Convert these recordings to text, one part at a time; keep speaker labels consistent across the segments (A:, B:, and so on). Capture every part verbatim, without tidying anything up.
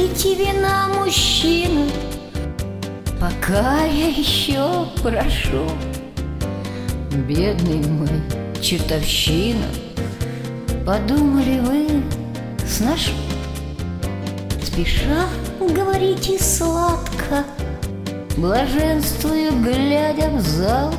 A: Налейте вина, мужчина, пока я еще прошу. Бедный мой, чертовщина, подумали вы сношу. Спеша говорите сладко, блаженствую, глядя в зал.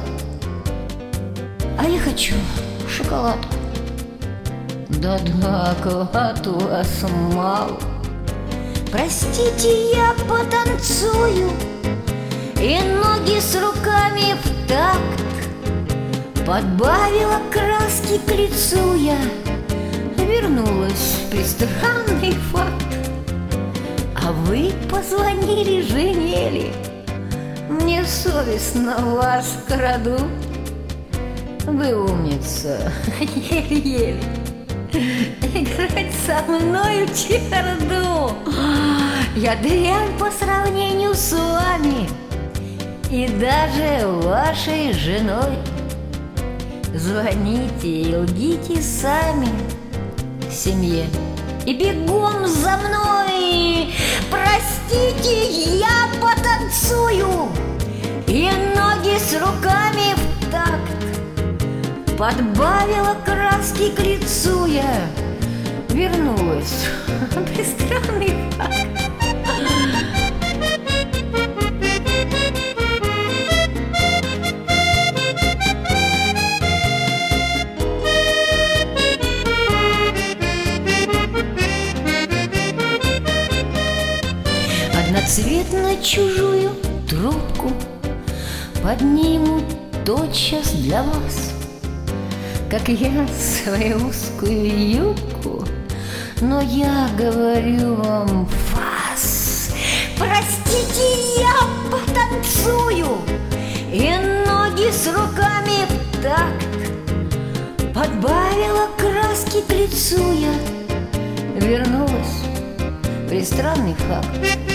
A: А я хочу шоколадку. Да-да, клад у вас мало. Простите, я потанцую, и ноги с руками в такт. Подбавила краски к лицу я, вернулась в пристранный факт. А вы позвонили Женели, мне совестно вас краду. Вы умница, еле-еле играть со мною череду. Я дрянь по сравнению с вами и даже вашей женой. Звоните и лгите сами семье и бегом за мной. Простите, я потанцую, и ноги с руками в такт. Подбавила краски к лицу я, вернулась пристранный факт. Одноцветно чужую трубку подниму тотчас для вас, как я свою узкую юбку, но я говорю вам фас. Простите, я потанцую, и ноги с руками в такт. Подбавила краски к лицу я, вернулась в пристранный факт.